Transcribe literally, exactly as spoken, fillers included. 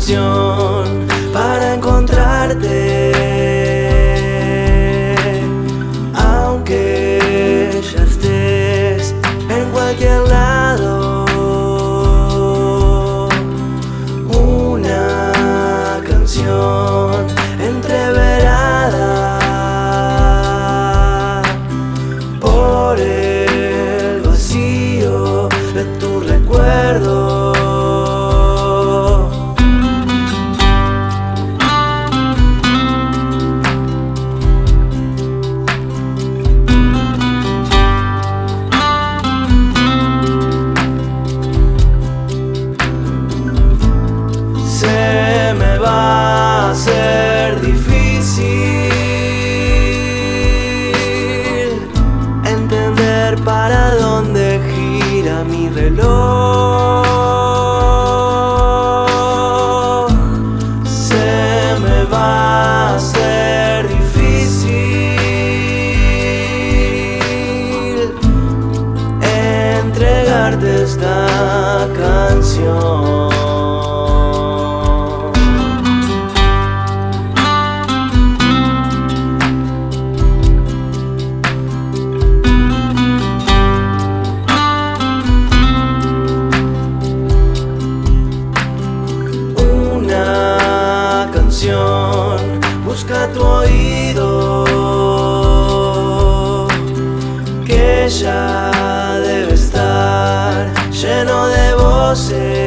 canción para encontrarte, aunque ya estés en cualquier lado. Una canción entreverada por el vacío de tu recuerdo. Se me va a hacer difícil entender para dónde gira mi reloj. Se me va a hacer difícil entregarte esta canción. Busca tu oído, que ya debe estar lleno de voces